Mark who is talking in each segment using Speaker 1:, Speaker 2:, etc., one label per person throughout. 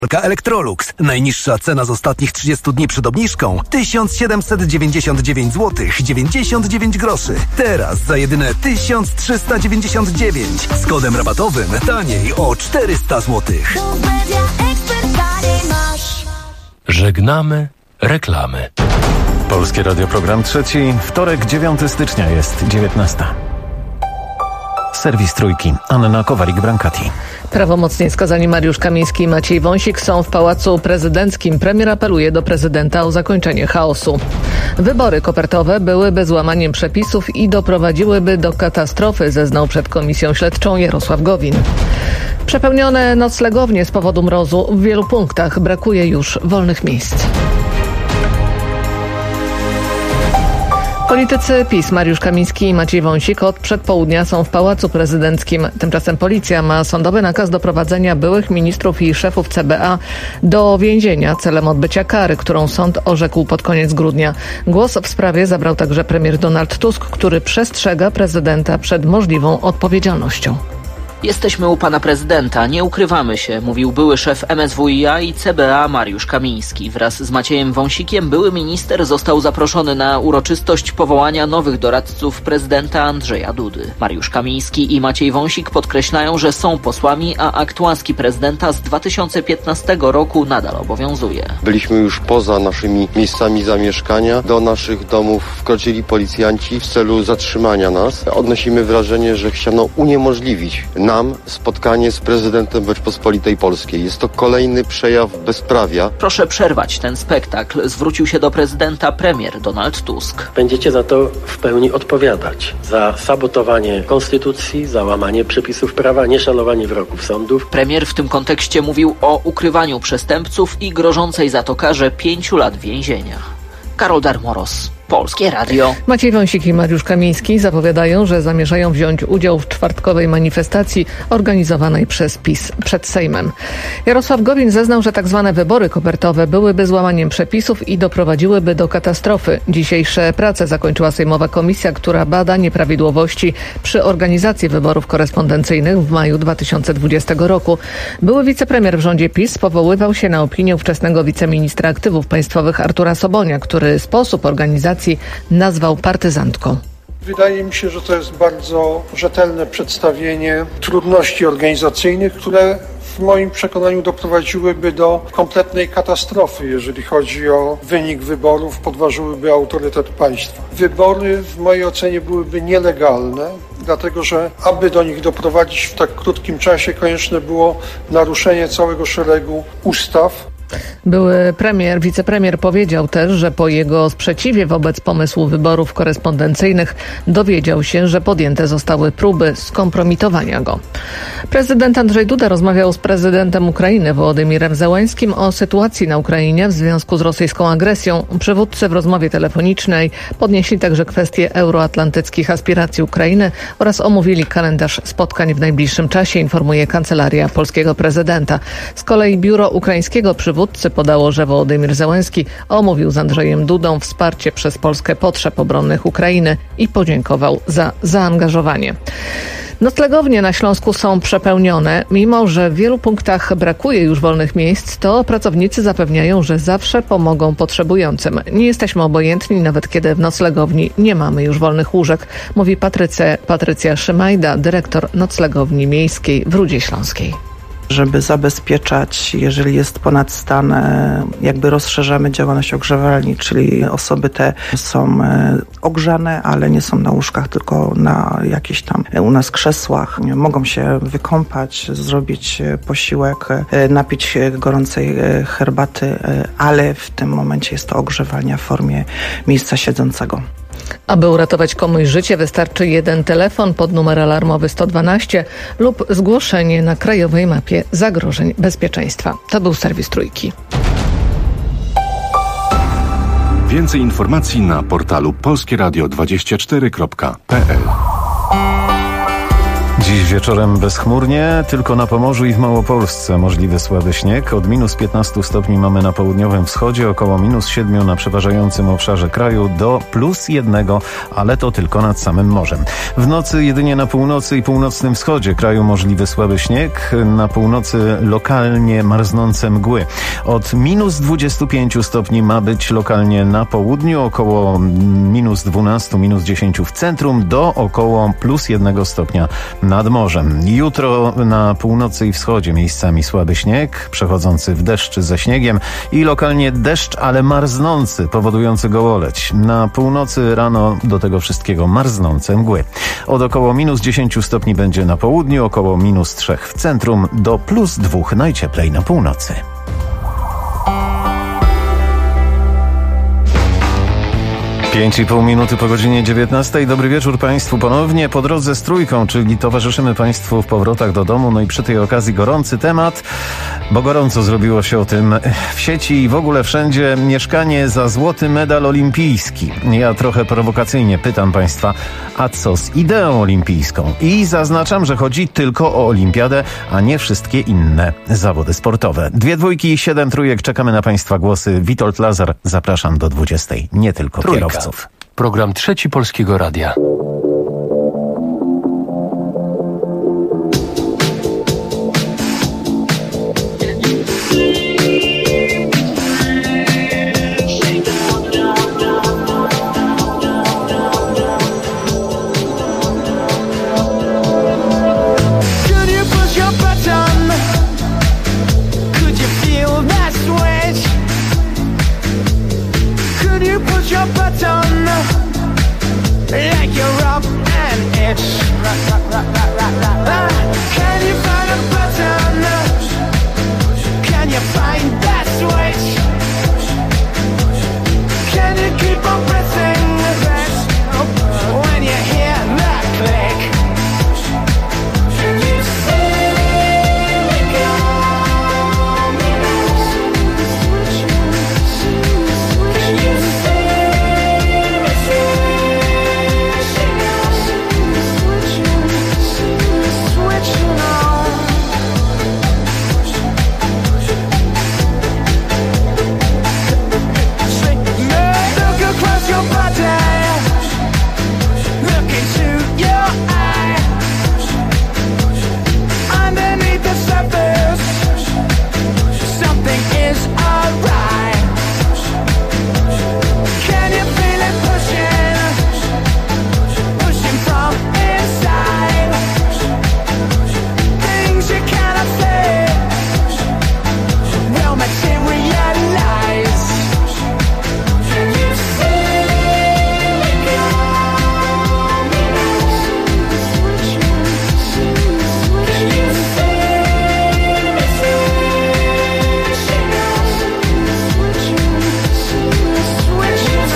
Speaker 1: Electrolux. Najniższa cena z ostatnich 30 dni przed obniżką 1799 zł 99 groszy. Teraz za jedyne 1399 z kodem rabatowym taniej o 400 zł.
Speaker 2: Żegnamy reklamy.
Speaker 3: Polskie Radio, program trzeci. Wtorek, 9 stycznia jest 19. Serwis Trójki. Anna Kowalik-Brankati.
Speaker 4: Prawomocnie skazani Mariusz Kamiński i Maciej Wąsik są w Pałacu Prezydenckim. Premier apeluje do prezydenta o zakończenie chaosu. Wybory kopertowe byłyby złamaniem przepisów i doprowadziłyby do katastrofy, zeznał przed komisją śledczą Jarosław Gowin. Przepełnione noclegownie z powodu mrozu w wielu punktach. Brakuje już wolnych miejsc. Politycy PiS Mariusz Kamiński i Maciej Wąsik od przedpołudnia są w Pałacu Prezydenckim. Tymczasem policja ma sądowy nakaz doprowadzenia byłych ministrów i szefów CBA do więzienia celem odbycia kary, którą sąd orzekł pod koniec grudnia. Głos w sprawie zabrał także premier Donald Tusk, który przestrzega prezydenta przed możliwą odpowiedzialnością.
Speaker 5: Jesteśmy u pana prezydenta, nie ukrywamy się, mówił były szef MSWiA i CBA Mariusz Kamiński. Wraz z Maciejem Wąsikiem były minister został zaproszony na uroczystość powołania nowych doradców prezydenta Andrzeja Dudy. Mariusz Kamiński i Maciej Wąsik podkreślają, że są posłami, a akt łaski prezydenta z 2015 roku nadal obowiązuje.
Speaker 6: Byliśmy już poza naszymi miejscami zamieszkania. Do naszych domów wkroczyli policjanci w celu zatrzymania nas. Odnosimy wrażenie, że chciano uniemożliwić nam spotkanie z prezydentem Rzeczpospolitej Polskiej. Jest to kolejny przejaw bezprawia.
Speaker 5: Proszę przerwać ten spektakl, zwrócił się do prezydenta premier Donald Tusk.
Speaker 7: Będziecie za to w pełni odpowiadać. Za sabotowanie konstytucji, za łamanie przepisów prawa, nieszanowanie wyroków sądów.
Speaker 5: Premier w tym kontekście mówił o ukrywaniu przestępców i grożącej za to karze 5 lat więzienia. Karol Darmoros, Polskie Radio.
Speaker 4: Maciej Wąsik i Mariusz Kamiński zapowiadają, że zamierzają wziąć udział w czwartkowej manifestacji organizowanej przez PiS przed Sejmem. Jarosław Gowin zeznał, że tzw. wybory kopertowe byłyby złamaniem przepisów i doprowadziłyby do katastrofy. Dzisiejsze prace zakończyła sejmowa komisja, która bada nieprawidłowości przy organizacji wyborów korespondencyjnych w maju 2020 roku. Były wicepremier w rządzie PiS powoływał się na opinię ówczesnego wiceministra aktywów państwowych Artura Sobonia, który sposób organizacji nazwał partyzantką.
Speaker 8: Wydaje mi się, że to jest bardzo rzetelne przedstawienie trudności organizacyjnych, które w moim przekonaniu doprowadziłyby do kompletnej katastrofy, jeżeli chodzi o wynik wyborów, podważyłyby autorytet państwa. Wybory w mojej ocenie byłyby nielegalne, dlatego że aby do nich doprowadzić w tak krótkim czasie, konieczne było naruszenie całego szeregu ustaw.
Speaker 4: Były wicepremier powiedział też, że po jego sprzeciwie wobec pomysłu wyborów korespondencyjnych dowiedział się, że podjęte zostały próby skompromitowania go. Prezydent Andrzej Duda rozmawiał z prezydentem Ukrainy Wołodymirem Zełańskim o sytuacji na Ukrainie w związku z rosyjską agresją. Przywódcy w rozmowie telefonicznej podnieśli także kwestie euroatlantyckich aspiracji Ukrainy oraz omówili kalendarz spotkań w najbliższym czasie, informuje Kancelaria Polskiego Prezydenta. Z kolei biuro ukraińskiego przywódcy podało, że Wołodymyr Zełański omówił z Andrzejem Dudą wsparcie przez Polskę potrzeb obronnych Ukrainy i podziękował za zaangażowanie. Noclegownie na Śląsku są przepełnione. Mimo że w wielu punktach brakuje już wolnych miejsc, to pracownicy zapewniają, że zawsze pomogą potrzebującym. Nie jesteśmy obojętni, nawet kiedy w noclegowni nie mamy już wolnych łóżek, mówi Patrycja Szymajda, dyrektor noclegowni miejskiej w Rudzie Śląskiej.
Speaker 9: Żeby zabezpieczać, jeżeli jest ponad stan, jakby rozszerzamy działalność ogrzewalni, czyli osoby te są ogrzane, ale nie są na łóżkach, tylko na jakichś tam u nas krzesłach. Mogą się wykąpać, zrobić posiłek, napić gorącej herbaty, ale w tym momencie jest to ogrzewalnia w formie miejsca siedzącego.
Speaker 4: Aby uratować komuś życie, wystarczy jeden telefon pod numer alarmowy 112 lub zgłoszenie na Krajowej Mapie Zagrożeń Bezpieczeństwa. To był serwis Trójki.
Speaker 2: Więcej informacji na portalu polskieradio24.pl.
Speaker 3: Dziś wieczorem bezchmurnie, tylko na Pomorzu i w Małopolsce możliwy słaby śnieg. Od minus 15 stopni mamy na południowym wschodzie, około minus 7 na przeważającym obszarze kraju do plus 1, ale to tylko nad samym morzem. W nocy jedynie na północy i północnym wschodzie kraju możliwy słaby śnieg, na północy lokalnie marznące mgły. Od minus 25 stopni ma być lokalnie na południu, około minus 12, minus 10 w centrum, do około plus 1 stopnia nad morzem. Jutro na północy i wschodzie miejscami słaby śnieg, przechodzący w deszcz ze śniegiem i lokalnie deszcz, ale marznący, powodujący gołoleć. Na północy rano do tego wszystkiego marznące mgły. Od około minus 10 stopni będzie na południu, około minus 3 w centrum, do plus 2 najcieplej na północy. 5,5 minuty po godzinie 19. Dobry wieczór Państwu ponownie po drodze z Trójką, czyli towarzyszymy Państwu w powrotach do domu. No i przy tej okazji gorący temat, bo gorąco zrobiło się o tym w sieci i w ogóle wszędzie. Mieszkanie za złoty medal olimpijski. Ja trochę prowokacyjnie pytam Państwa, a co z ideą olimpijską? I zaznaczam, że chodzi tylko o olimpiadę, a nie wszystkie inne zawody sportowe. 2 dwójki i 7 trójek. Czekamy na Państwa głosy. Witold Lazar, zapraszam do 20. Nie tylko
Speaker 2: Trójka.
Speaker 3: Kierowców.
Speaker 2: Program Trzeci Polskiego Radia.
Speaker 10: Like you're up and itch. Can you find a button? Can you find that switch? Can you keep on pressing when you hear that click? Can you see me coming? Can you see me switching on? Look across your body, look into your eye. Underneath the surface, something is alright. Can you feel it pushing from inside? Things you cannot say will materialize. Can you see me coming? Can you see me switching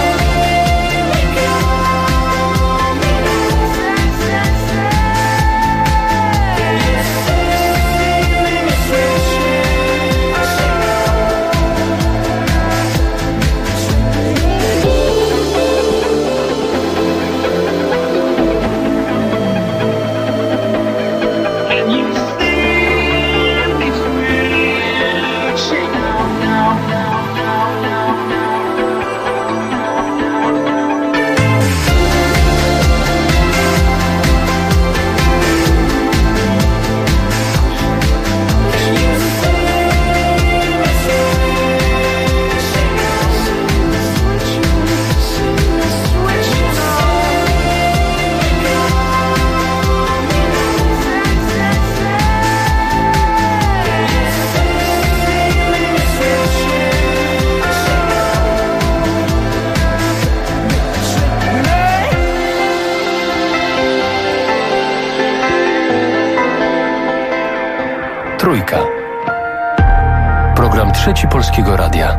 Speaker 2: Trójka. Program Trzeci Polskiego Radia.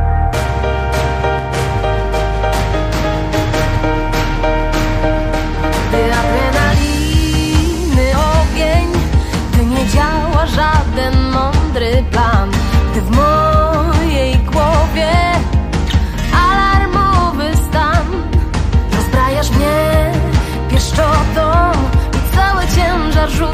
Speaker 11: Gdy adrenaliny ogień, gdy nie działa żaden mądry plan, gdy w mojej głowie alarmowy stan, rozbrajasz mnie pieszczotą i cały ciężar rzucasz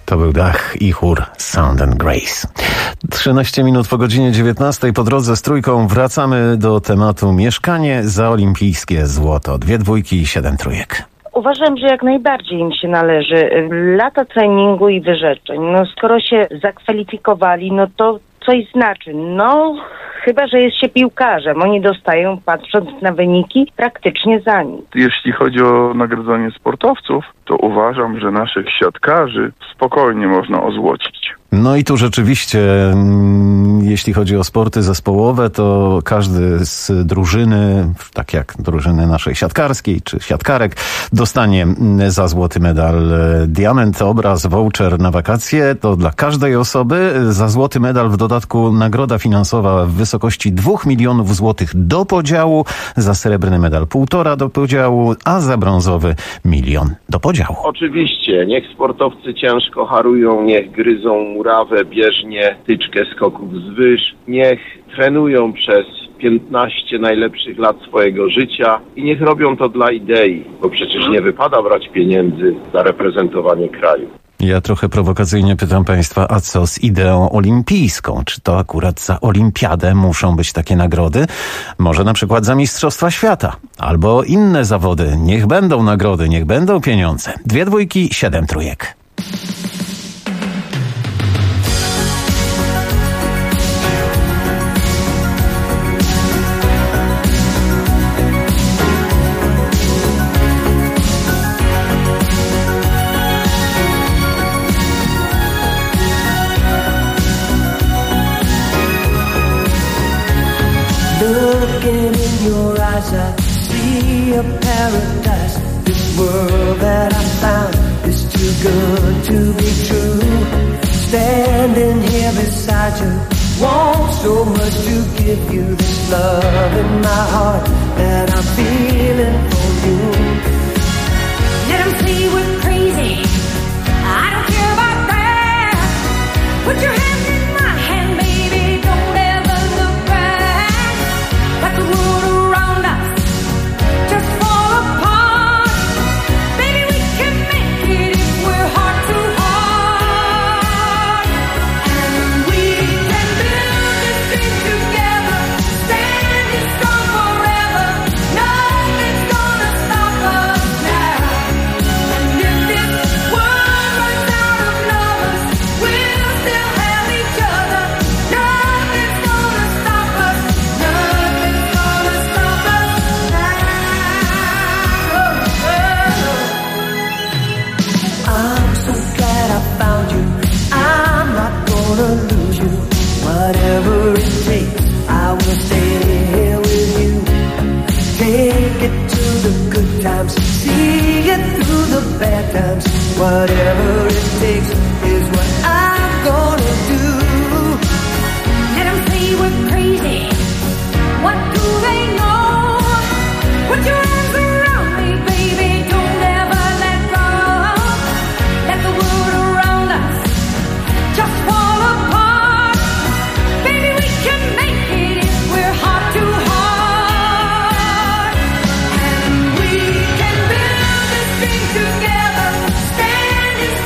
Speaker 3: To był Dach i chór Sound and Grace. 13 minut po godzinie 19 po drodze z Trójką wracamy do tematu mieszkanie za olimpijskie złoto. 2 dwójki i 7 trójek.
Speaker 12: Uważam, że jak najbardziej im się należy. Lata treningu i wyrzeczeń. No skoro się zakwalifikowali, no to coś znaczy. No chyba, że jest się piłkarzem. Oni dostają, patrząc na wyniki, praktycznie za nic.
Speaker 13: Jeśli chodzi o nagrodzenie sportowców, to uważam, że naszych siatkarzy spokojnie można ozłocić.
Speaker 3: No i tu rzeczywiście, jeśli chodzi o sporty zespołowe, to każdy z drużyny, tak jak drużyny naszej siatkarskiej czy siatkarek, dostanie za złoty medal diament, obraz, voucher na wakacje. To dla każdej osoby. Za złoty medal w dodatku nagroda finansowa w wysokości 2 milionów złotych do podziału, za srebrny medal 1,5 do podziału, a za brązowy 1 000 000 do podziału.
Speaker 14: Oczywiście, niech sportowcy ciężko harują, niech gryzą murawę bieżnie, tyczkę skoków zwyż, niech trenują przez 15 najlepszych lat swojego życia i niech robią to dla idei, bo przecież nie wypada brać pieniędzy za reprezentowanie kraju.
Speaker 3: Ja trochę prowokacyjnie pytam Państwa, a co z ideą olimpijską? Czy to akurat za olimpiadę muszą być takie nagrody? Może na przykład za Mistrzostwa Świata? Albo inne zawody. Niech będą nagrody, niech będą pieniądze. 2 dwójki, 7 trójek.
Speaker 10: Looking in your eyes, I see a paradise. This world that I found is too good to be true. Standing here beside you, want so much to give you this love in my heart that I'm feeling for you. Let them say we're crazy, I don't care about that. Put your hand in my hand, baby, don't ever look back. Let the world around us just fall apart. Baby, we can make it if we're heart to heart. And we can build this dream together, standing strong forever. Nothing's gonna stop us now. And if this world runs out of lovers, we'll still have each other. Nothing's gonna stop us. Nothing's gonna stop us now. I'm so glad I found you. I'm not gonna lose you. Whatever it takes, I will stay here with you. Take it to the good times, see it through the bad times. Whatever it takes is what I'm gonna do. Let them say we're crazy. What do they know? Put your arms around me, baby. Don't ever let go. Let the world around us just fall apart. Baby, we can make it if we're heart to heart. And we can build this dream together, standing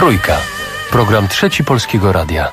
Speaker 2: Trójka. Program Trzeci Polskiego Radia.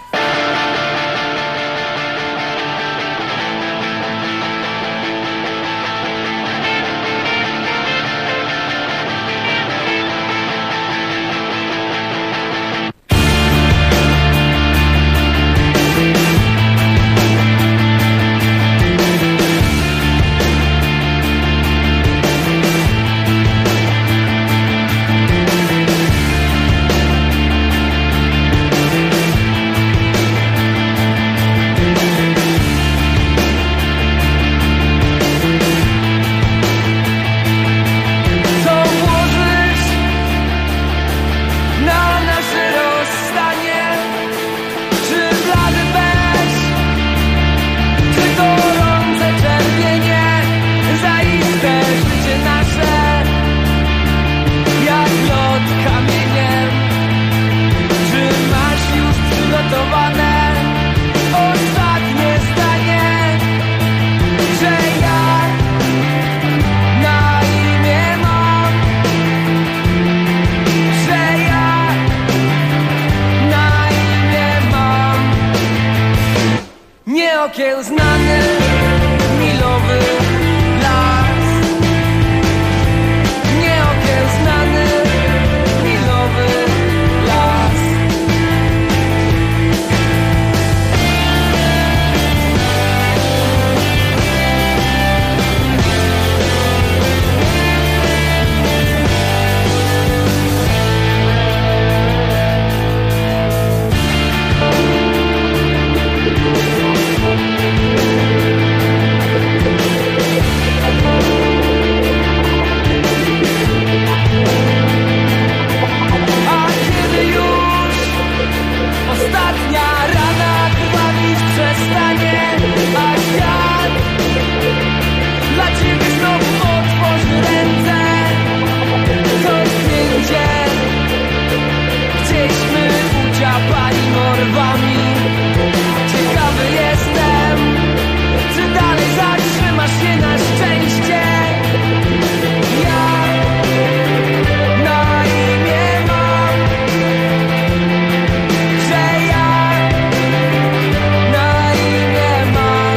Speaker 10: Nieokiełznany, milowy las. Nieokiełznany, milowy las. Ostatnia rana krwawić przestanie, a świat dla ciebie znowu otworzy ręce. To zdjęcie gdzieś my uciapani morwami. Ciekawy jestem, czy dalej zatrzymasz się na szczęście. Ja na imię mam, że ja na imię mam.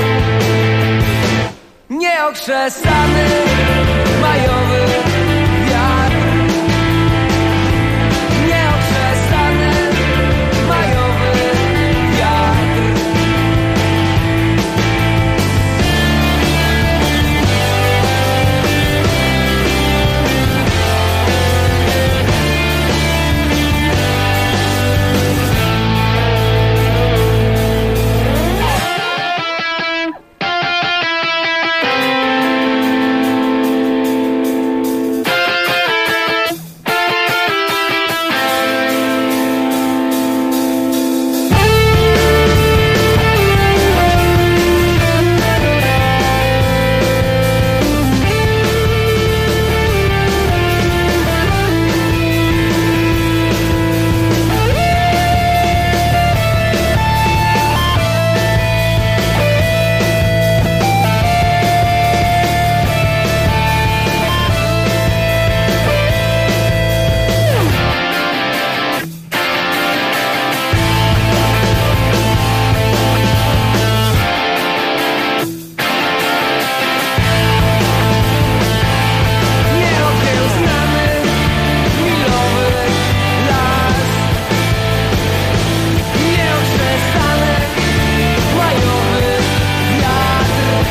Speaker 10: Nieokrzesany majowy wiatr. Nieokrzesany majowy wiatr. Nieokiełznany, milowy las. Nieokrzesany majowy wiatr.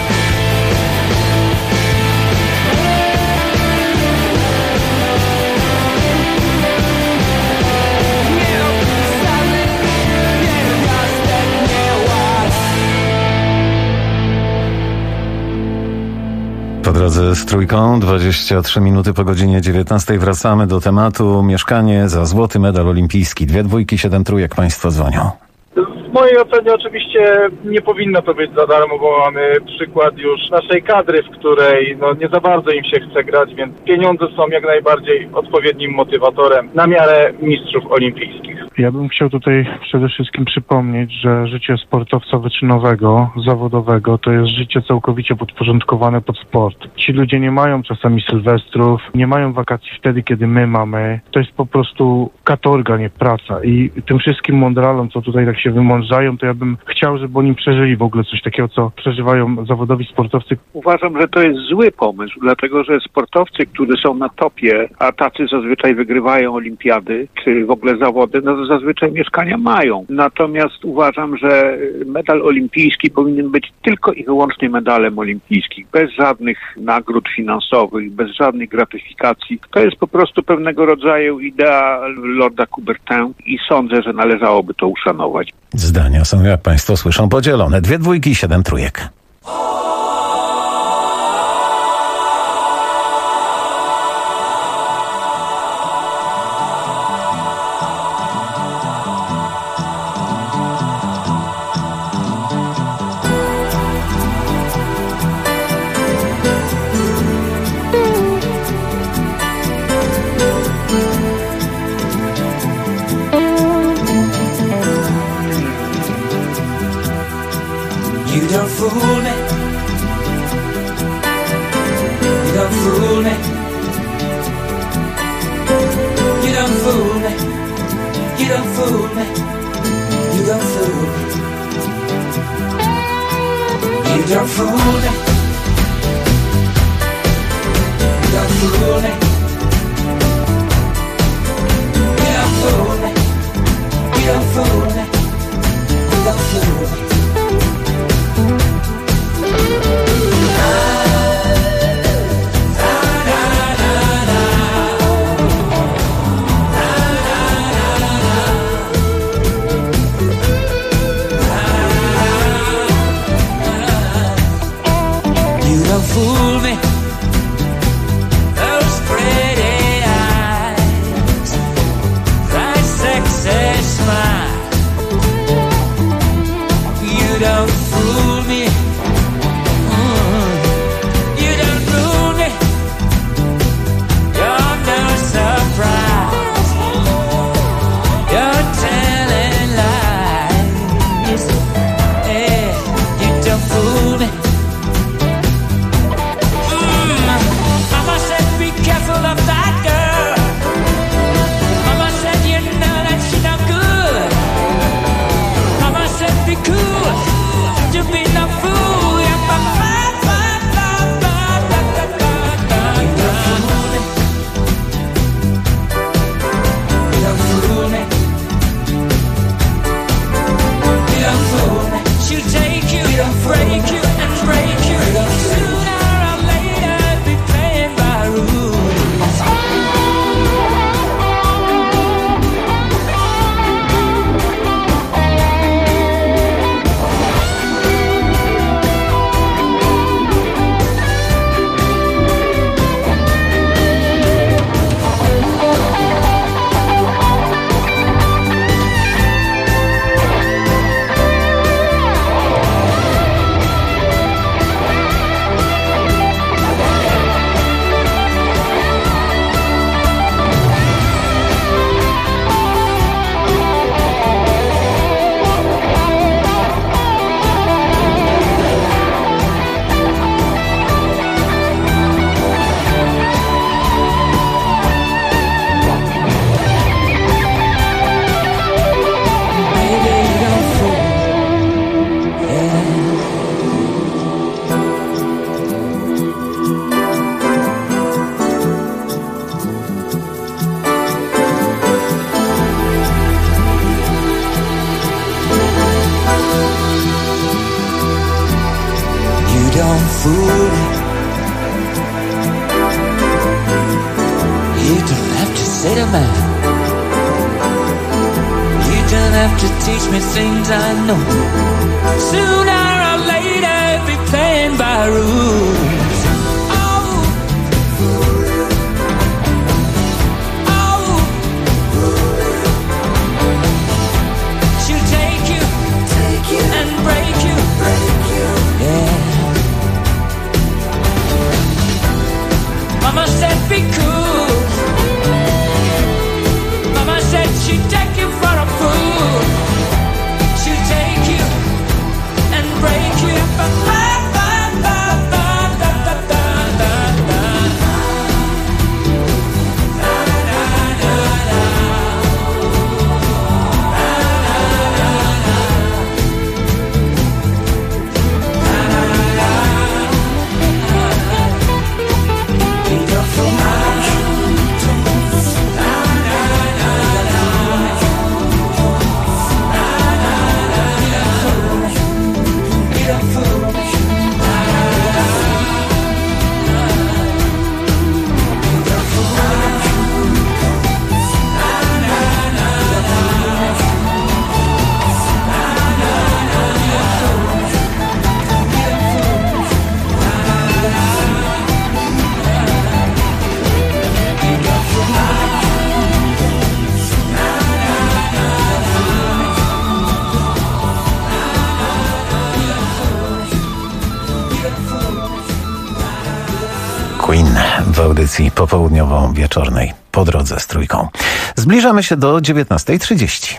Speaker 10: Nieopisany pierwiastek nieład.
Speaker 3: Po drodze z Trójką, 23 minuty po godzinie 19. Wracamy do tematu mieszkanie za złoty medal olimpijski. 2 dwójki, 7 trójek państwo dzwonią.
Speaker 15: W mojej ocenie oczywiście nie powinno to być za darmo, bo mamy przykład już naszej kadry, w której nie za bardzo im się chce grać, więc pieniądze są jak najbardziej odpowiednim motywatorem na miarę mistrzów olimpijskich.
Speaker 13: Ja bym chciał tutaj przede wszystkim przypomnieć, że życie sportowca wyczynowego, zawodowego to jest życie całkowicie podporządkowane pod sport. Ci ludzie nie mają czasami sylwestrów, nie mają wakacji wtedy, kiedy my mamy. To jest po prostu katorga, nie praca. I tym wszystkim mądralom, co tutaj tak się wymądrzają, to ja bym chciał, żeby oni przeżyli w ogóle coś takiego, co przeżywają zawodowi sportowcy.
Speaker 16: Uważam, że to jest zły pomysł, dlatego że sportowcy, którzy są na topie, a tacy zazwyczaj wygrywają olimpiady, czy w ogóle zawody, no to zazwyczaj mieszkania mają. Natomiast uważam, że medal olimpijski powinien być tylko i wyłącznie medalem olimpijskim, bez żadnych nagród finansowych, bez żadnej gratyfikacji. To jest po prostu pewnego rodzaju idea Lorda Coubertin i sądzę, że należałoby to uszanować.
Speaker 3: Zdania są, jak Państwo słyszą, podzielone. 2 dwójki i 7 trójek.
Speaker 10: Don't fool me. You don't fool me. You don't fool me. You don't fool me. You don't fool me. You don't fool me. You don't fool me. You don't fool me. You don't fool me. You don't fool me. Fool me, those pretty eyes, that sexy smile. You don't fool me. You don't fool me. You're no surprise. You're telling lies. Hey, you don't fool me. Of that girl, Mama said you know that she no good. Mama said be cool, to be no fool. You don't fool me. You don't fool me. You don't fool me. She'll take you, break you, and break you. Sooner or later, be playing by rules. Mama said be cool. Mama said she'd take you for a
Speaker 3: audycji popołudniowo-wieczornej Po drodze z Trójką. Zbliżamy się do 19:30.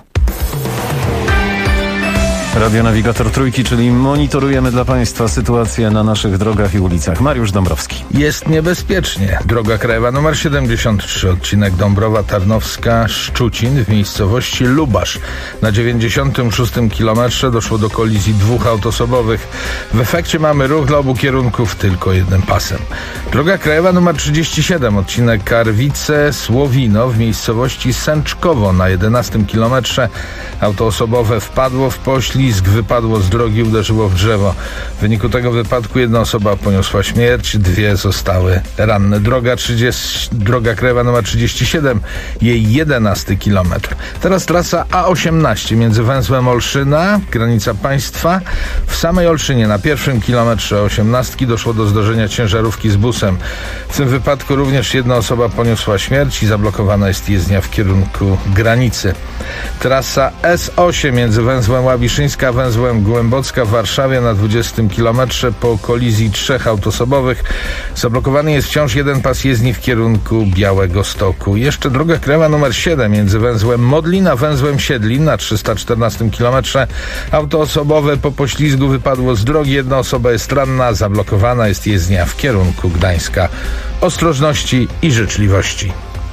Speaker 3: Radionawigator Trójki, czyli monitorujemy dla Państwa sytuację na naszych drogach i ulicach. Mariusz Dąbrowski.
Speaker 17: Jest niebezpiecznie. Droga krajowa nr 73, odcinek Dąbrowa Tarnowska, Szczucin w miejscowości Lubasz. Na 96 kilometrze doszło do kolizji dwóch autosobowych. W efekcie mamy ruch dla obu kierunków tylko jednym pasem. Droga krajowa nr 37, odcinek Karwice-Słowino w miejscowości Sęczkowo. Na 11 kilometrze auto osobowe wpadło w poślizg, wypadło z drogi, uderzyło w drzewo. W wyniku tego wypadku jedna osoba poniosła śmierć, dwie zostały ranne. Droga krajowa nr 37, jej 11 kilometr. Teraz trasa A18 między węzłem Olszyna, granica państwa. W samej Olszynie na pierwszym kilometrze 18 doszło do zdarzenia ciężarówki z busem. W tym wypadku również jedna osoba poniosła śmierć i zablokowana jest jezdnia w kierunku granicy. Trasa S8 między węzłem Ławiszyńska a węzłem Głębocka w Warszawie na 20 kilometrze po kolizji trzech autosobowych. Zablokowany jest wciąż jeden pas jezdni w kierunku Białegostoku. Jeszcze droga krajowa nr 7 między węzłem Modlin a węzłem Siedlin na 314 kilometrze. Auto osobowe po poślizgu wypadło z drogi. Jedna osoba jest ranna. Zablokowana jest jezdnia w kierunku Gdańska. Ostrożności i życzliwości.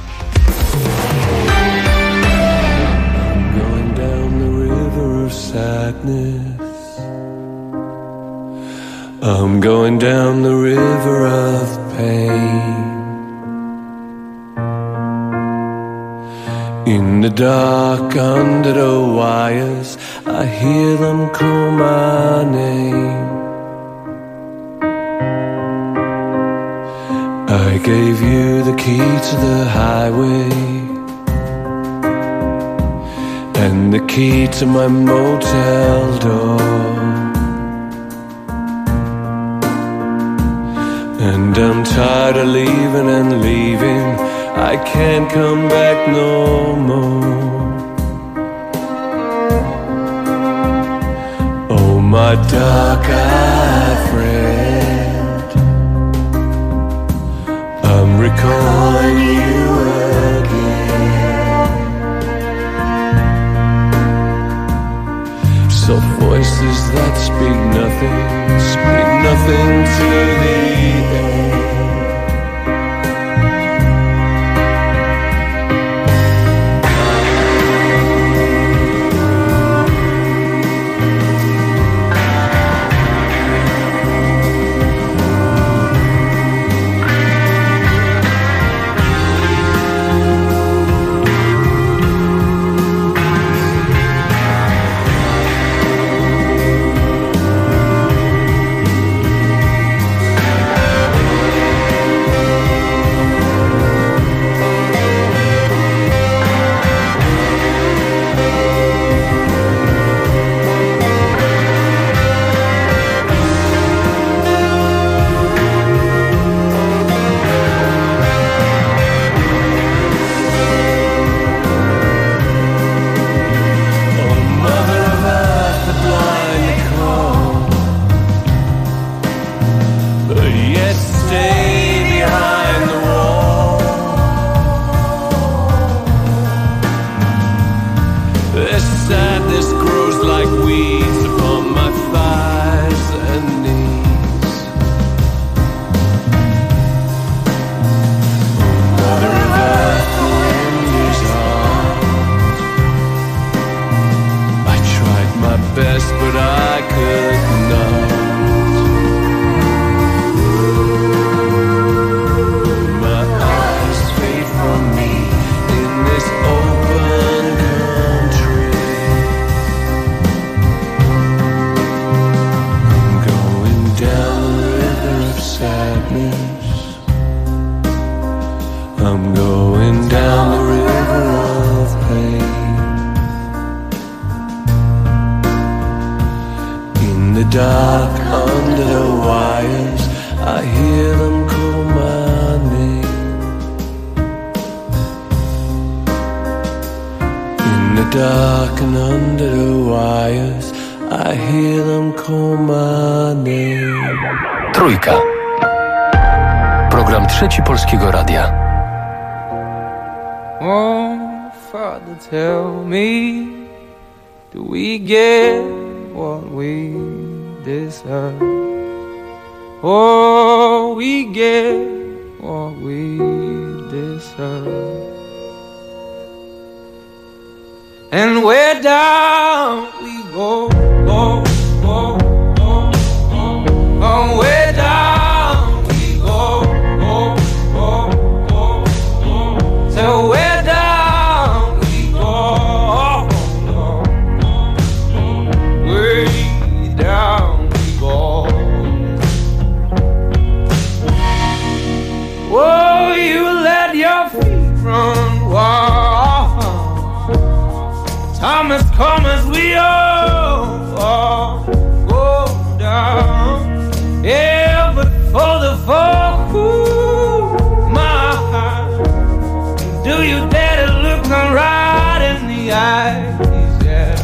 Speaker 18: I'm going down the river of pain. In the dark under the wires, I hear them call my name. I gave you the key to the highway and the key to my motel door. And I'm tired of leaving and leaving. I can't come back no more. Oh, my dark-eyed friend, I'm recalling you again. Soft voices that speak nothing to the end. I'm going down the river of pain. In the dark under the wires, I hear them call my name. In the dark and under the wires, I hear them call my name.
Speaker 2: Trójka. Program Program Trzeci Polskiego Radia.
Speaker 19: Oh, Father, tell me, do we get what we deserve? Oh, we get what we deserve. And where down we go, go, go, go, go. Oh, where down we go, go, go, go, go. So where down we go, go, go. Way down we go. Oh, you let your feet run wild. Time has come as we all go down. Yeah, but for the fall, ooh, my heart, do you dare to look them right in the eyes? Yeah.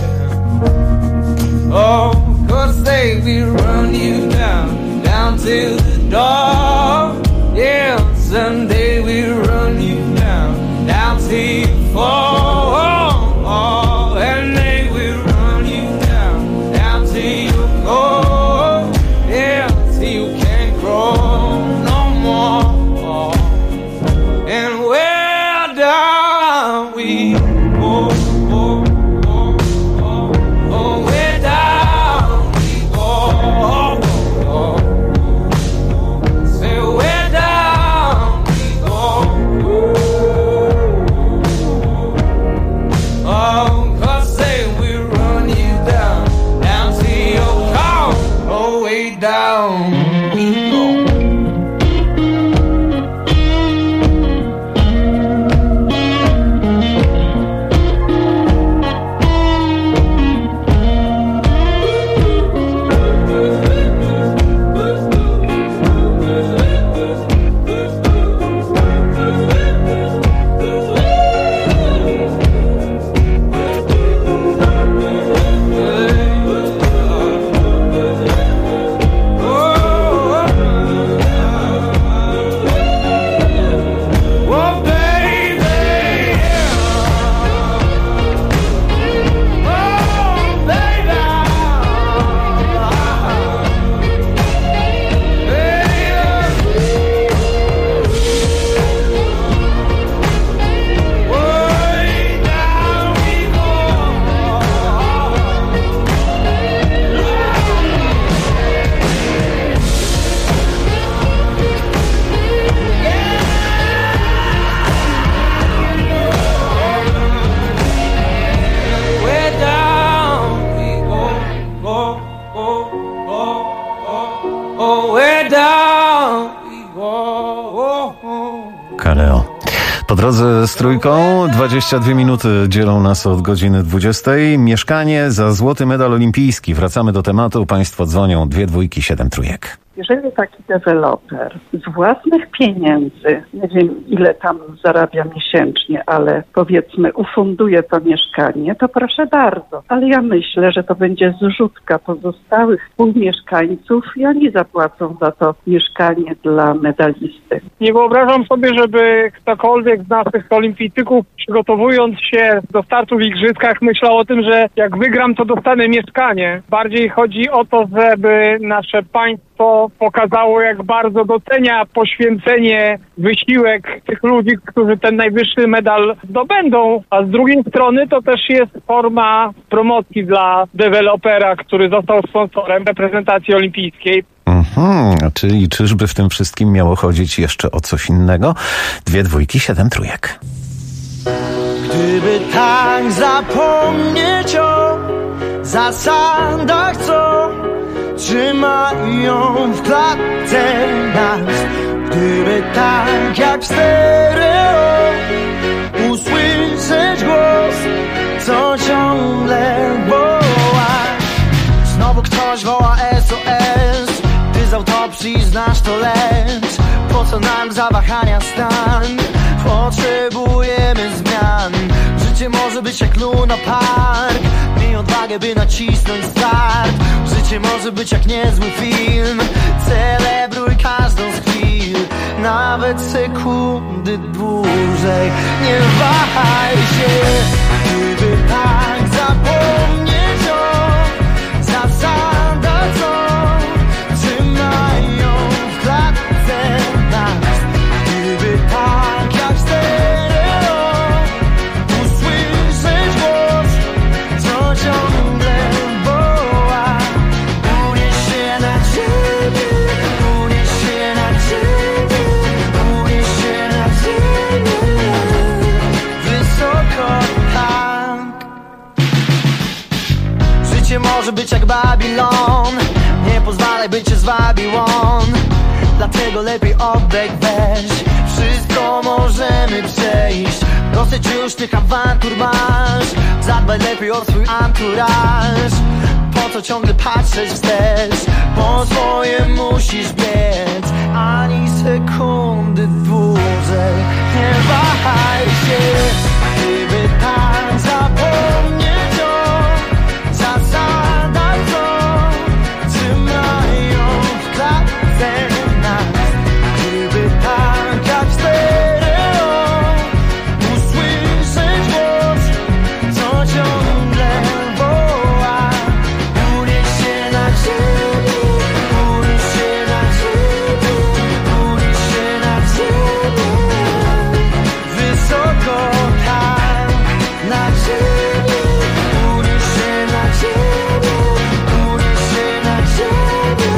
Speaker 19: Oh, 'cause they will run you down, down to the door. Yeah, someday we run you down, down till you fall. And they will run you down, down till you go. Yeah, till you can't grow no more. And where down we go, go, go, go. Oh, where down we go, go, go. Say where down we go. Oh. Down we go.
Speaker 3: Kaleo. Po drodze z trójką 22 minuty dzielą nas od godziny 20. Mieszkanie za złoty medal olimpijski. Wracamy do tematu. Państwo dzwonią 2 dwójki, 7 trójek.
Speaker 20: Jeżeli taki deweloper z własnych pieniędzy, nie wiem ile tam zarabia miesięcznie, ale powiedzmy ufunduje to mieszkanie, to proszę bardzo. Ale ja myślę, że to będzie zrzutka pozostałych współmieszkańców i oni zapłacą za to mieszkanie dla medalisty.
Speaker 15: Nie wyobrażam sobie, żeby ktokolwiek z naszych olimpijczyków, przygotowując się do startu w igrzyskach, myślał o tym, że jak wygram, to dostanę mieszkanie. Bardziej chodzi o to, żeby nasze państwo pokazało, jak bardzo docenia poświęcenie, wysiłek tych ludzi, którzy ten najwyższy medal zdobędą, a z drugiej strony to też jest forma promocji dla dewelopera, który został sponsorem reprezentacji olimpijskiej.
Speaker 3: Czyli czyżby w tym wszystkim miało chodzić jeszcze o coś innego? 2 dwójki, 7 trójek.
Speaker 10: Gdyby tak zapomnieć o zasadach, co trzymają w klatce nas, gdyby tak jak w stereo usłyszeć głos, co ciągle woła. Znowu ktoś woła SOS, ty z autopsji znasz to, lecz po co nam zawahania stan? Potrzebujemy zmian. Życie może być jak Luna Park, miej odwagę, by nacisnąć start. Życie może być jak niezły film, celebruj każdą z chwil. nawet sekundy dłużej. Nie wahaj się, gdyby tak zapomnieć o zasadach, co trzymają w klatce nas. Gdyby tak jak stereo usłyszeć głos, co ciągle woła. Unieś się na ziemię, unieś się na ziemię, unieś się na ziemię, wysoko tak. Życie może być jak Babilon, nie pozwalaj by cię zwabił on. Dlatego lepiej oddech weź, wszystko możemy przejść. Dosyć już tych awantur masz, zadbaj lepiej o swój anturaż. Po co ciągle patrzeć wstecz, po swoje musisz biec. Ani sekundy dłużej, nie wahaj się, gdyby tak zapomnieć o zasadach, co trzymają w klatce nas. Gdyby tak jak stereo usłyszeć głos, co ciągle woła. Unieś się na ziemię, unieś się na ziemię, unieś się na ziemię, wysoko tak, na ziemię. Unieś się na ziemię, unieś się na ziemię,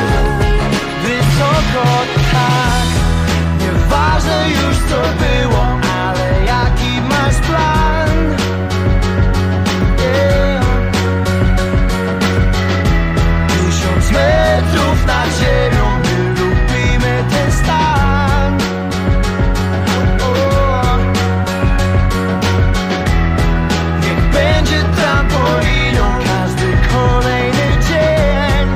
Speaker 10: wysoko tak. Nieważne już co było, ale jaki masz plan? Yeah. 1000 metrów nad ziemią, my lubimy ten stan. Oh. Niech będzie trampoliną każdy kolejny dzień.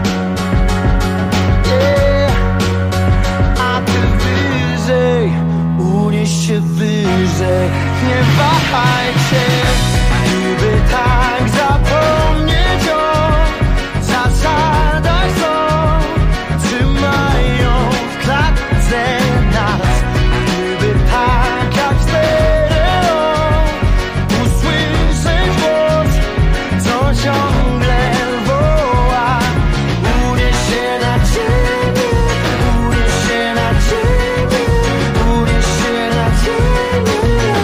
Speaker 10: Yeah. A ty wyżej, unieś się wyżej, nie wahaj się, gdyby tak zapomnieć o zasadach, co trzymają w klatce nas. Gdyby tak jak stereo usłyszeć głos, co ciągle woła. Unieś się na ziemię, unieś się na ziemię, unieś się na ziemię,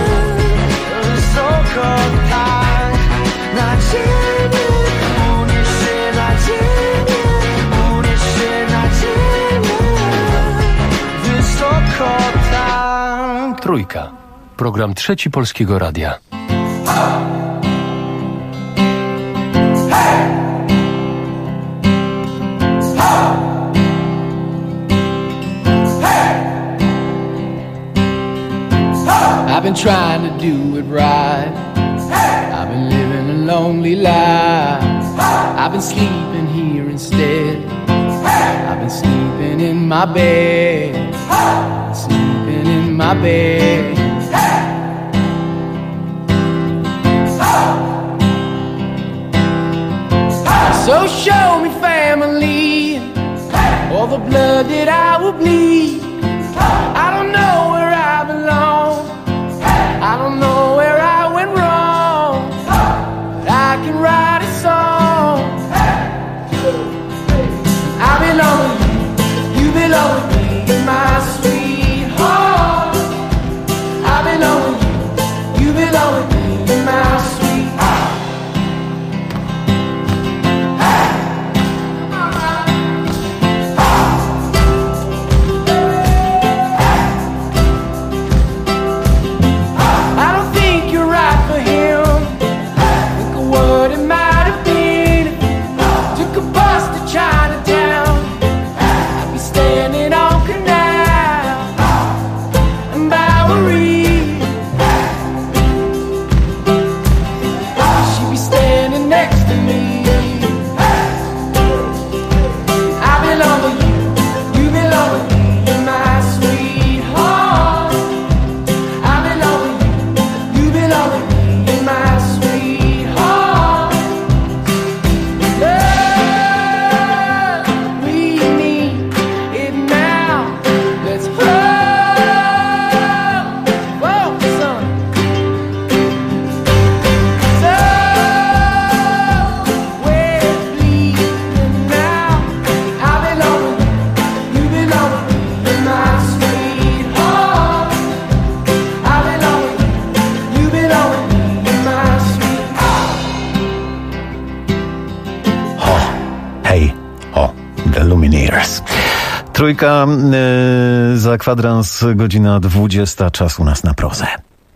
Speaker 10: wysoko tak, na ziemię. Unieś się na ziemię, unieś się na ziemię, wysoko tak.
Speaker 2: Trójka. Program Trzeci Polskiego Radia.
Speaker 19: I've been trying to do it right. I've been living a lonely life. I've been sleeping here instead. I've been sleeping in my bed. Sleeping in my bed. So show me family, all the blood that I will bleed. I don't know where I belong. I don't know where I went wrong, but I can write a song. I belong with you, you belong with me, my sweetheart. I belong with you, you belong with me, my sweetheart. Let's
Speaker 3: Trójka, za kwadrans godzina 20, czas u nas na prozę.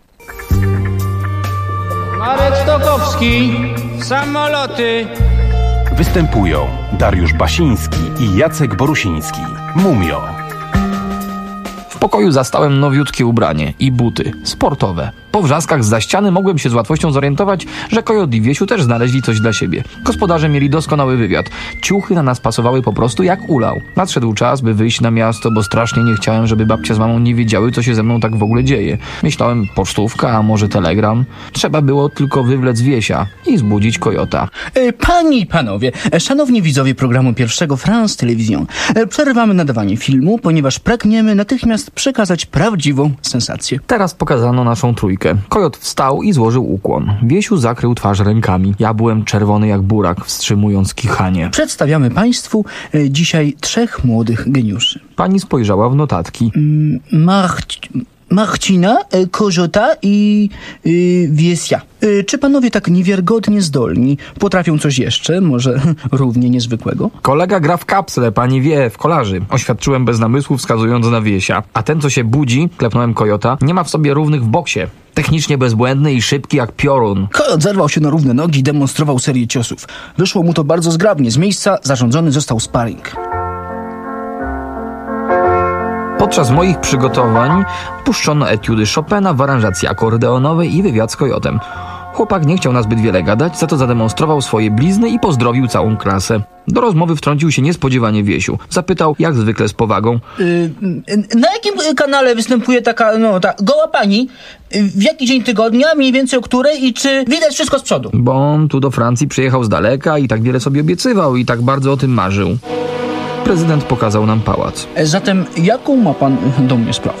Speaker 21: Marek Stokowski, samoloty.
Speaker 22: Występują Dariusz Basiński i Jacek Borusiński. Mumio.
Speaker 23: W pokoju zastałem nowiutkie ubranie i buty sportowe. Po wrzaskach zza ściany mogłem się z łatwością zorientować, że Kojot i Wiesiu też znaleźli coś dla siebie. Gospodarze mieli doskonały wywiad. Ciuchy na nas pasowały po prostu jak ulał. Nadszedł czas, by wyjść na miasto, bo strasznie nie chciałem, żeby babcia z mamą nie wiedziały, co się ze mną tak w ogóle dzieje. Myślałem, pocztówka, a może telegram. Trzeba było tylko wywlec Wiesia i zbudzić Kojota.
Speaker 24: Panie i panowie, szanowni widzowie programu pierwszego France Television, przerywamy nadawanie filmu, ponieważ pragniemy natychmiast przekazać prawdziwą sensację.
Speaker 23: Teraz pokazano naszą trójkę. Kojot wstał i złożył ukłon. Wiesiu zakrył twarz rękami. Ja byłem czerwony jak burak, wstrzymując kichanie.
Speaker 24: Przedstawiamy państwu dzisiaj 3 młodych geniuszy.
Speaker 23: Pani spojrzała w notatki.
Speaker 24: Marcina, Kojota i Wiesia. Czy panowie tak niewiarygodnie zdolni potrafią coś jeszcze, może równie niezwykłego?
Speaker 23: Kolega gra w kapsle, pani wie, w kolarzy. Oświadczyłem bez namysłu, wskazując na Wiesia. A ten, co się budzi, klepnąłem Kojota, nie ma w sobie równych w boksie. Technicznie bezbłędny i szybki jak piorun.
Speaker 24: Kojot zerwał się na równe nogi i demonstrował serię ciosów. Wyszło mu to bardzo zgrabnie. Z miejsca zarządzony został sparring.
Speaker 23: Podczas moich przygotowań puszczono etiudy Chopina w aranżacji akordeonowej i wywiad z Kojotem. Chłopak nie chciał na zbyt wiele gadać, za to zademonstrował swoje blizny i pozdrowił całą klasę. Do rozmowy wtrącił się niespodziewanie Wiesiu. Zapytał, jak zwykle z powagą.
Speaker 24: Na jakim kanale występuje ta goła pani? W jaki dzień tygodnia? Mniej więcej o której? I czy widać wszystko z przodu?
Speaker 23: Bo on tu do Francji przyjechał z daleka i tak wiele sobie obiecywał i tak bardzo o tym marzył. Prezydent pokazał nam pałac.
Speaker 24: Zatem jaką ma pan do mnie sprawę?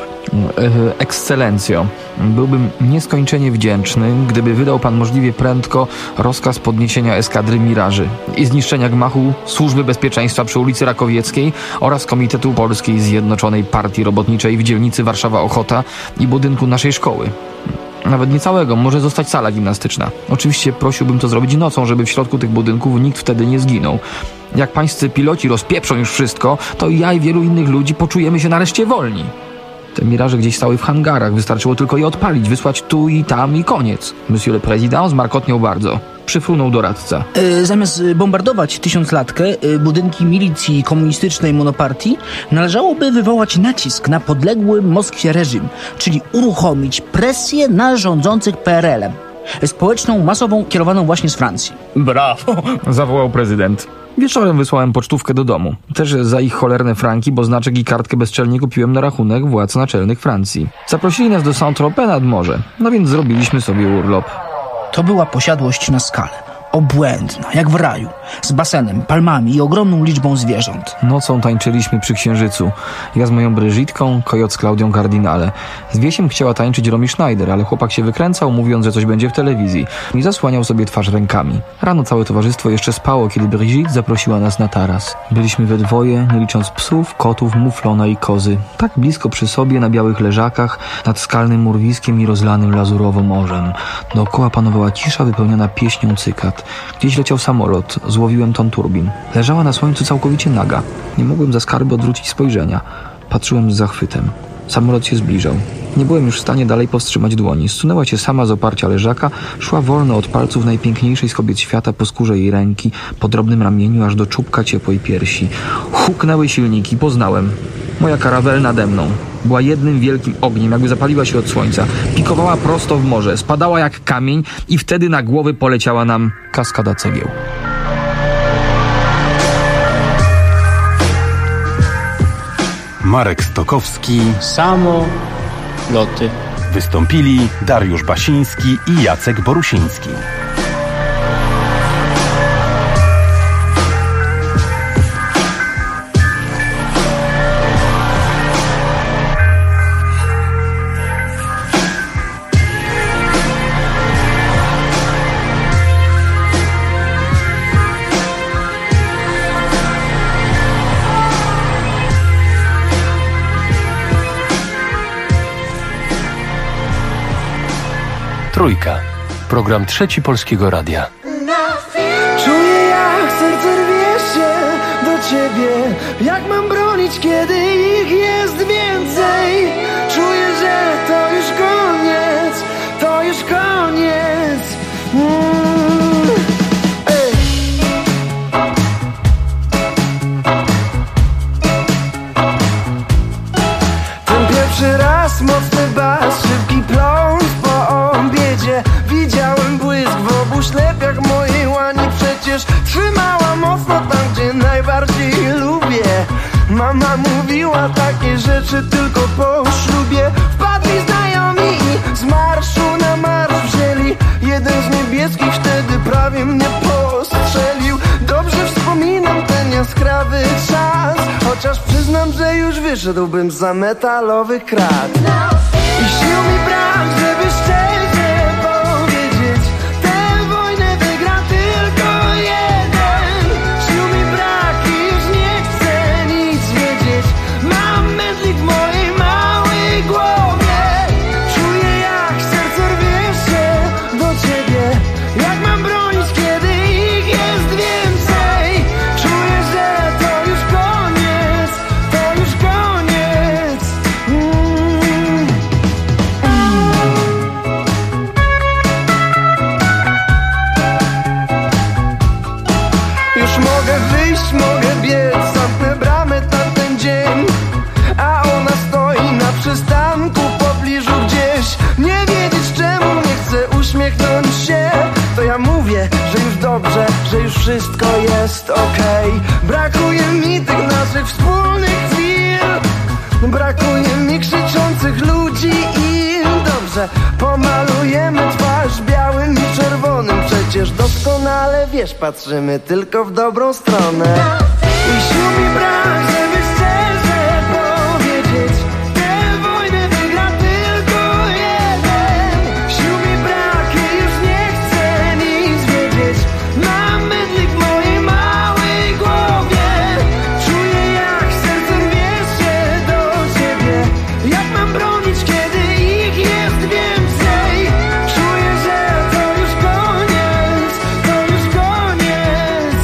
Speaker 23: Ekscelencjo, byłbym nieskończenie wdzięczny, gdyby wydał pan możliwie prędko rozkaz podniesienia eskadry Miraży i zniszczenia gmachu Służby Bezpieczeństwa przy ulicy Rakowieckiej oraz Komitetu Polskiej Zjednoczonej Partii Robotniczej w dzielnicy Warszawa-Ochota i budynku naszej szkoły. Nawet nie całego, może zostać sala gimnastyczna. Oczywiście prosiłbym to zrobić nocą, żeby w środku tych budynków nikt wtedy nie zginął. Jak pańscy piloci rozpieprzą już wszystko, to ja i wielu innych ludzi poczujemy się nareszcie wolni. Te Miraże gdzieś stały w hangarach, wystarczyło tylko je odpalić, wysłać tu i tam i koniec. Monsieur le Président zmarkotniał bardzo. Przyfrunął doradca.
Speaker 24: Zamiast bombardować 1000-latkę, budynki milicji komunistycznej monopartii, należałoby wywołać nacisk na podległy Moskwie reżim, czyli uruchomić presję na rządzących PRL-em. Społeczną, masową, kierowaną właśnie z Francji.
Speaker 23: Brawo! Zawołał prezydent. Wieczorem wysłałem pocztówkę do domu. Też za ich cholerne franki, bo znaczek i kartkę bezczelnie kupiłem na rachunek władz naczelnych Francji. Zaprosili nas do Saint-Tropez nad morze, no więc zrobiliśmy sobie urlop.
Speaker 24: To była posiadłość na skalę. Obłędna, jak w raju. Z basenem, palmami i ogromną liczbą zwierząt.
Speaker 23: Nocą tańczyliśmy przy księżycu. Ja z moją Bryżitką, Kojot z Klaudią Cardinale. Z Wiesiem chciała tańczyć Romy Schneider, ale chłopak się wykręcał, mówiąc, że coś będzie w telewizji. I zasłaniał sobie twarz rękami. Rano całe towarzystwo jeszcze spało, kiedy Brigitte zaprosiła nas na taras. Byliśmy we dwoje, nie licząc psów, kotów, muflona i kozy. Tak blisko przy sobie, na białych leżakach, nad skalnym urwiskiem i rozlanym lazurową morzem. Dookoła panowała cisza wypełniona pieśnią cykat. Gdzieś leciał samolot, złowiłem ton turbin. Leżała na słońcu całkowicie naga. Nie mogłem za skarby odwrócić spojrzenia. Patrzyłem z zachwytem. Samolot się zbliżał. Nie byłem już w stanie dalej powstrzymać dłoni. Zsunęła się sama z oparcia leżaka, szła wolno od palców najpiękniejszej z kobiet świata po skórze jej ręki, po drobnym ramieniu aż do czubka ciepłej piersi. Huknęły silniki, poznałem. Moja karawel nade mną. Była jednym wielkim ogniem, jakby zapaliła się od słońca. Pikowała prosto w morze, spadała jak kamień i wtedy na głowy poleciała nam kaskada cegieł.
Speaker 22: Marek Stokowski.
Speaker 21: Samoloty.
Speaker 22: Wystąpili Dariusz Basiński i Jacek Borusiński.
Speaker 2: Trójka. Program Trzeci Polskiego Radia.
Speaker 10: Czuję, jak serce rwie się do ciebie. Jak mam bronić bronić, kiedy ich jest więcej. Czuję, że to już koniec, to już koniec. Ej. Ten pierwszy raz mocny bas, szybki pląs po obiedzie. Widziałem błysk w obu ślepiach mojej łani. Przecież trzymała mocno tam, gdzie najbardziej lubię. Mama mówiła takie rzeczy tylko po ślubie. Wpadli znajomi i z marszu na marsz wzięli. Jeden z niebieskich wtedy prawie mnie postrzelił. Dobrze wspominam ten jaskrawy czas, chociaż przyznam, że już wyszedłbym za metalowych krat. I sił mi brak, żeby szczerze powiedzieć, tę wojnę wygra tylko jeden. Sił mi brak i już nie chcę nic wiedzieć. Mam mętlik w mojej małej głowie. Czuję, jak serce rwie się do ciebie. Jak mam bronić, kiedy ich jest więcej. Czuję, że to już koniec, to już koniec. Już mogę wyjść, mogę biec, zamknę bramę tamten dzień. A ona stoi na przystanku w pobliżu gdzieś. Nie wiedzieć czemu nie chcę uśmiechnąć się. To ja mówię, że już dobrze, że już wszystko jest okej. Brakuje mi tych naszych wspólnych chwil. Brakuje mi krzyczących ludzi i dobrze, pomalujemy twarz białym i czerwonym. Przecież doskonale wiesz, patrzymy tylko w dobrą stronę. I sił mi brak, żeby szczerze powiedzieć, tę wojnę wygra tylko jeden. Sił mi brak i już nie chcę nic wiedzieć. Mam mydlik w mojej małej głowie. Czuję, jak serce rwie się do ciebie. Jak mam bronić, kiedy ich jest więcej. Czuję, że to już koniec, to już koniec.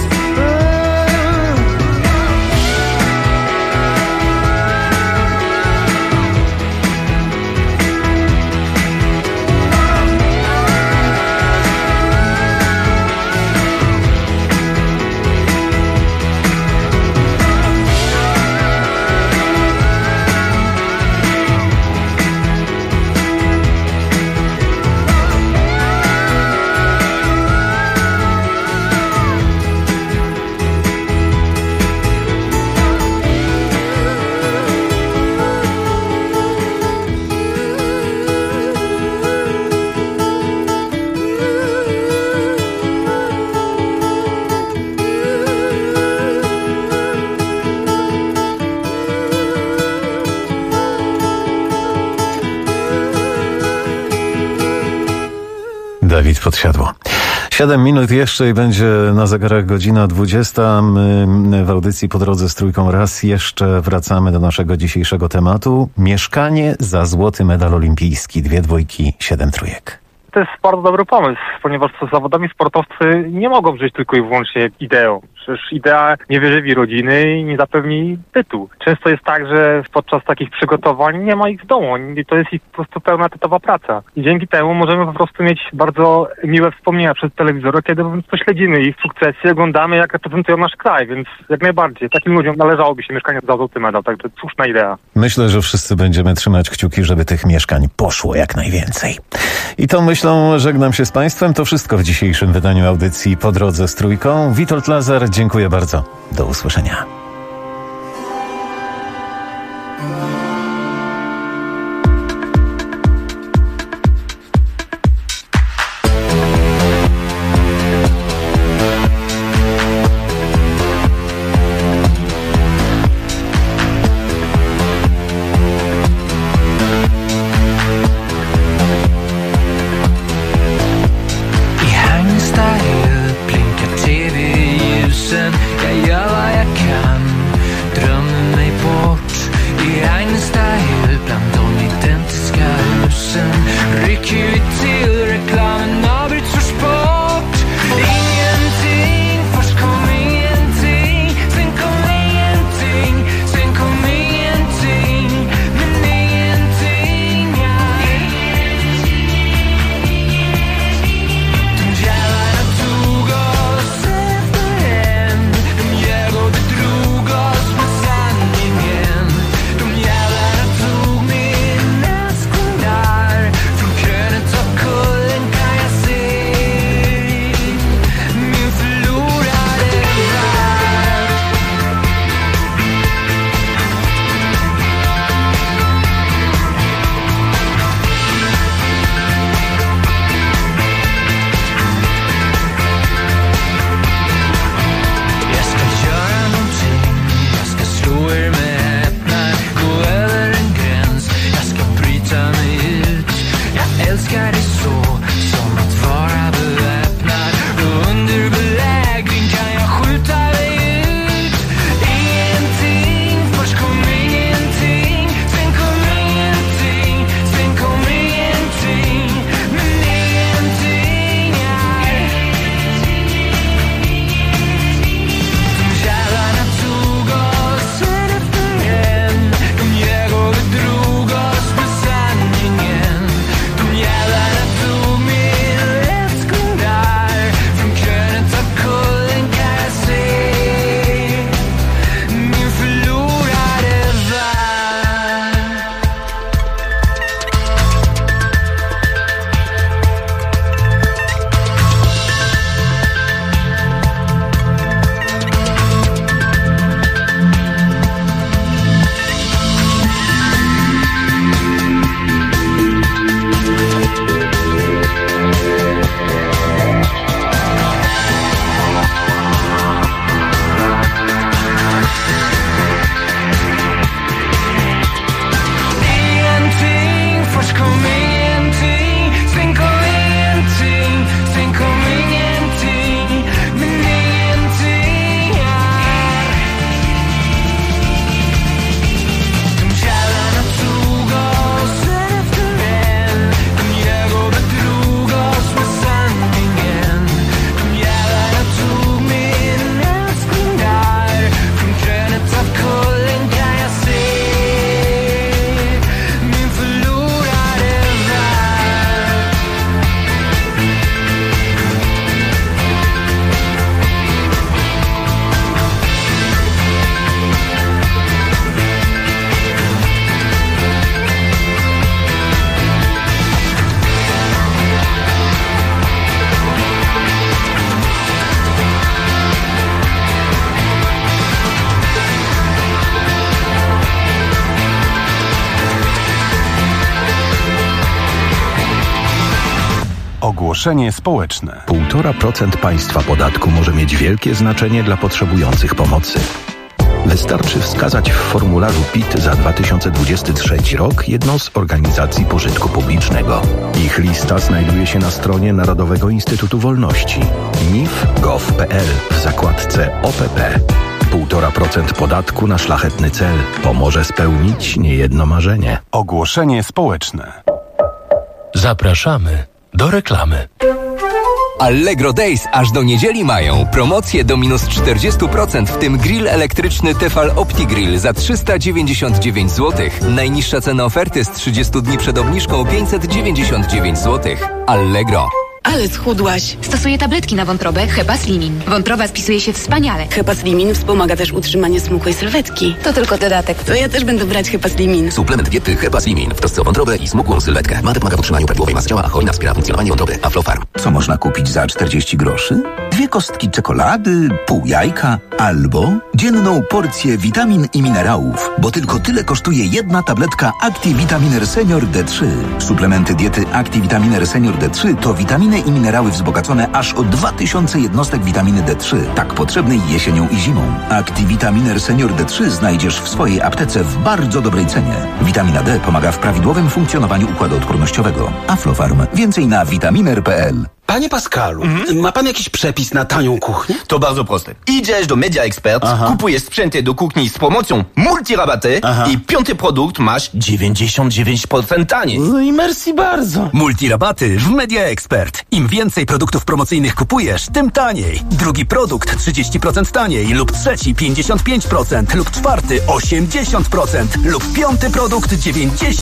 Speaker 3: Dawid Podsiadło. 7 minut jeszcze i będzie na zegarach godzina 20. My w audycji Po drodze z Trójką raz jeszcze wracamy do naszego dzisiejszego tematu. Mieszkanie za złoty medal olimpijski. 2 dwójki, 7 trójek.
Speaker 1: To jest bardzo dobry pomysł, ponieważ zawodowi sportowcy nie mogą żyć tylko i wyłącznie ideą. Przecież idea nie wyżywi rodziny i nie zapewni bytu. Często jest tak, że podczas takich przygotowań nie ma ich w domu. To jest ich po prostu pełna etatowa praca. I dzięki temu możemy po prostu mieć bardzo miłe wspomnienia przed telewizorem, kiedy po prostu śledzimy ich sukcesy, oglądamy, jak reprezentują nasz kraj, więc jak najbardziej. Takim ludziom należałoby się mieszkanie za złoty medal, także słuszna idea.
Speaker 3: Myślę, że wszyscy będziemy trzymać kciuki, żeby tych mieszkań poszło jak najwięcej. I tą myślą żegnam się z Państwem. To wszystko w dzisiejszym wydaniu audycji Po drodze z Trójką. Witold Lazar, dziękuję bardzo. Do usłyszenia.
Speaker 10: Jag gör vad jag kan, drömmer mig bort i regn
Speaker 22: Ogłoszenie społeczne.
Speaker 5: 1,5% państwa podatku może mieć wielkie znaczenie dla potrzebujących pomocy. Wystarczy wskazać w formularzu PIT za 2023 rok jedną z organizacji pożytku publicznego. Ich lista znajduje się na stronie Narodowego Instytutu Wolności nif.gov.pl w zakładce OPP. 1,5% podatku na szlachetny cel pomoże spełnić niejedno marzenie.
Speaker 22: Ogłoszenie społeczne.
Speaker 2: Zapraszamy do reklamy.
Speaker 6: Allegro Days aż do niedzieli mają promocje do minus 40%, w tym grill elektryczny Tefal OptiGrill za 399 zł. Najniższa cena oferty z 30 dni przed obniżką 599 zł. Allegro.
Speaker 7: Ale schudłaś. Stosuję tabletki na wątrobę Hepaslimin. Wątroba spisuje się wspaniale. Hepaslimin wspomaga też utrzymanie smukłej sylwetki. To tylko dodatek. To ja też będę brać Hepaslimin.
Speaker 8: Suplement diety Hepaslimin w trosce o wątrobę i smukłą sylwetkę. Ma pomaga w utrzymaniu prawidłowej masy ciała, a hojna wspiera funkcjonowanie wątroby. Aflofarm.
Speaker 25: Co można kupić za 40 groszy? 2 kostki czekolady, pół jajka albo dzienną porcję witamin i minerałów, bo tylko tyle kosztuje jedna tabletka ActiVitaminer Senior D3. Suplementy diety ActiVitaminer Senior D3 to witaminy i minerały wzbogacone aż o 2000 jednostek witaminy D3, tak potrzebnej jesienią i zimą. ActiVitaminer Senior D3 znajdziesz w swojej aptece w bardzo dobrej cenie. Witamina D pomaga w prawidłowym funkcjonowaniu układu odpornościowego. Aflofarm. Więcej na vitaminer.pl.
Speaker 26: Panie Pascalu, ma pan jakiś przepis na tanią kuchnię?
Speaker 8: To bardzo proste. Idziesz do Media Expert, kupujesz sprzęty do kuchni z promocją multirabaty i 5. produkt masz 99% taniej.
Speaker 26: No i merci bardzo.
Speaker 22: Multirabaty w Media Expert. Im więcej produktów promocyjnych kupujesz, tym taniej. Drugi produkt 30% taniej lub trzeci 55% lub czwarty 80% lub 5. produkt 90%.